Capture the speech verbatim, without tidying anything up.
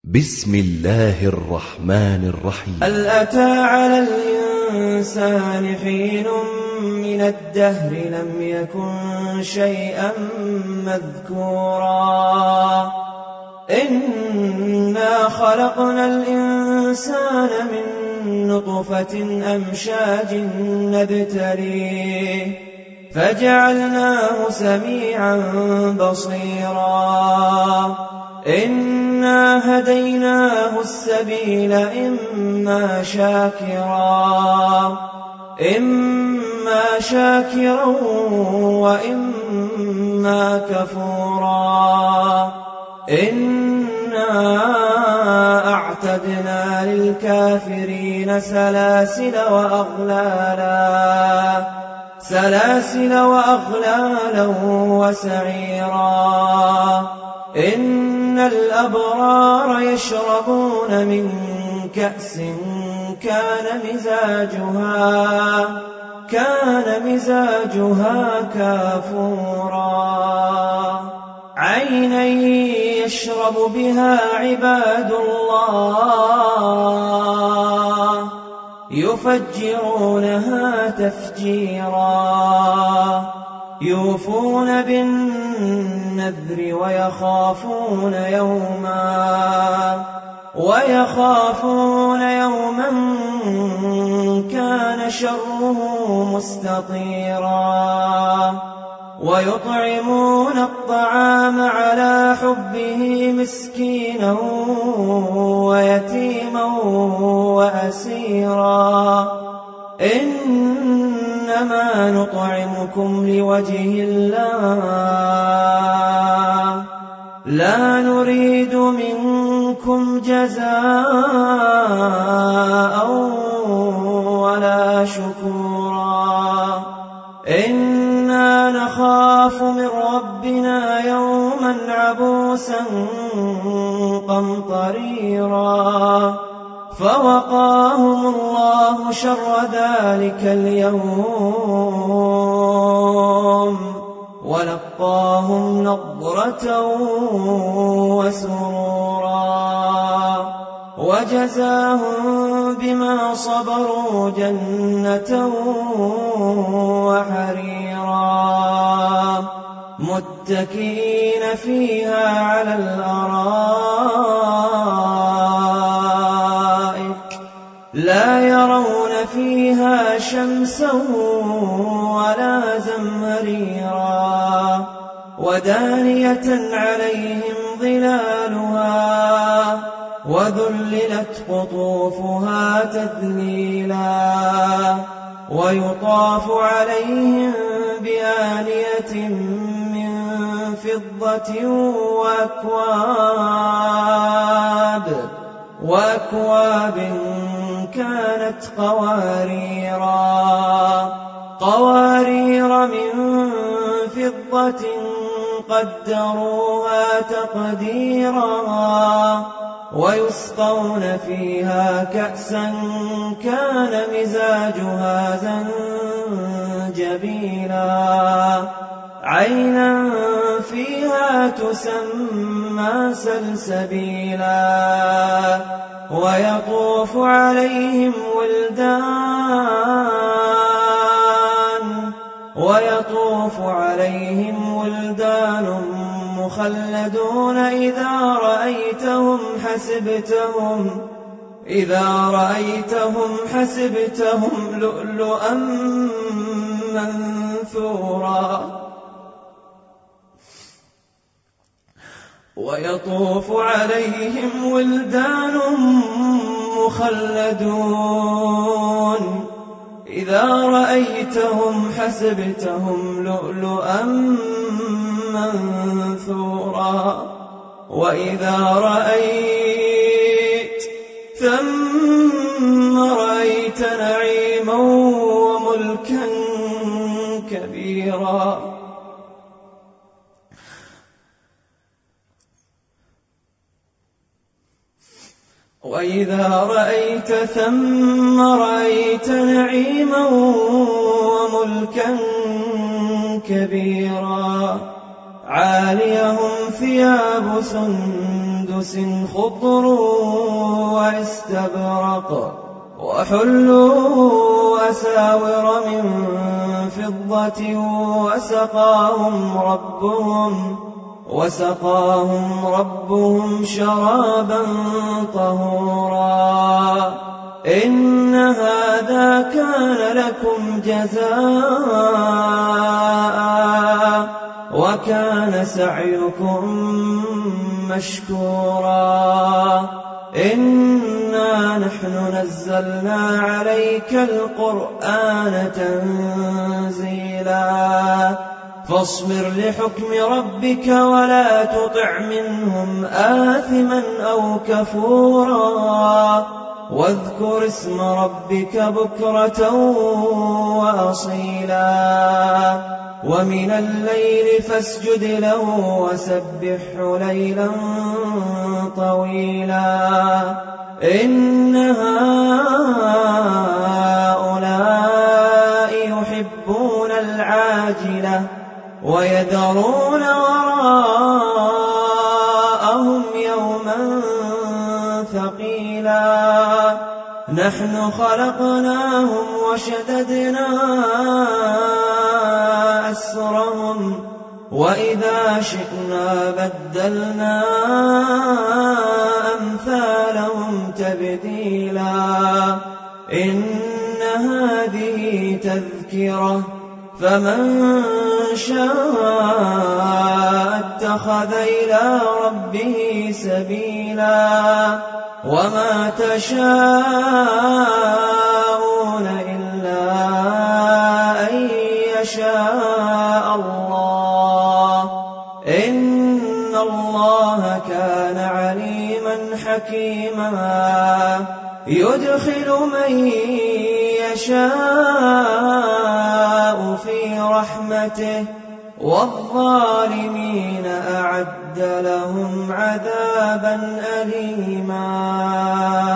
بسم الله الرحمن الرحيم. هل أتى على الإنسان حين من الدهر لم يكن شيئا مذكورا إنا خلقنا الإنسان من نطفة أمشاج نبتليه فجعلناه سميعا بصيرا إنا هديناه السبيل إما شاكرا إما شاكرا وإما كفورا إنا أعتدنا للكافرين سلاسل وأغلالا سلاسل وأغلالا وسعيرا إن الأبرار يشربون من كأس كان مزاجها كان مزاجها كافورا عينا يشرب بها عباد الله يفجرونها تفجيرا يوفون بالنذر ويخافون يوما ويخافون يوما كان شره مستطيرا ويطعمون الطعام على حبه مسكينا ويتيما وأسيرا إنما نطعمكم لوجه الله لا نريد منكم جزاء ولا شكورا إنا نخاف من ربنا يوما عبوسا قمطريرا فوقاهم الله شر ذلك اليوم ولقاهم نضرة وسرورا وجزاهم بما صبروا جنة وحريرا متكئين فيها على الأرائك لا يرون فيها شمسا ولا زمهريرا ودانية عليهم ظلالها وذللت قطوفها تذليلا ويطاف عليهم بآنية من فضة وأكواب وأكواب كانت قواريرا قوارير من فضة قدروها تقديرا ويسقون فيها كأسا كان مزاجها زنجبيلا عينا فيها تسمى سلسبيلا ويطوف عليهم ولدان ويطوف عليهم ولدان مخلدون إذا رأيتهم حسبتهم إذا رأيتهم حسبتهم لؤلؤا منثورا ويطوف عليهم ولدان مخلدون إذا رأيتهم حسبتهم لؤلؤا منثورا وإذا رأيت ثم رأيت نعيما وملكا كبيرا وإذا رأيت ثم رأيت نعيما وملكا كبيرا عاليهم ثياب سندس سندس خضر واستبرق وحلوا أساور من فضة وسقاهم ربهم وسقاهم ربهم شرابا طهورا إن هذا كان لكم جزاء وكان سعيكم مشكورا إنا نحن نزلنا عليك القرآن تنزيلا فاصبر لحكم ربك ولا تطع منهم آثما أو كفورا واذكر اسم ربك بكرة وأصيلا ومن الليل فاسجد له وسبحه ليلا طويلا إن هؤلاء يحبون العاجلة ويذرون وراءهم يوما ثقيلا نحن خلقناهم وشددنا أسرهم وإذا شئنا بدلنا أمثالهم تبديلا إن هذه تذكرة فمن شاء اتخذ إلى ربه سبيلا وما تشاءون إلا أن يشاء الله إن الله كان عليما حكيما يدخل من يشاء في رحمته والظالمين أعد لهم عذابا أليما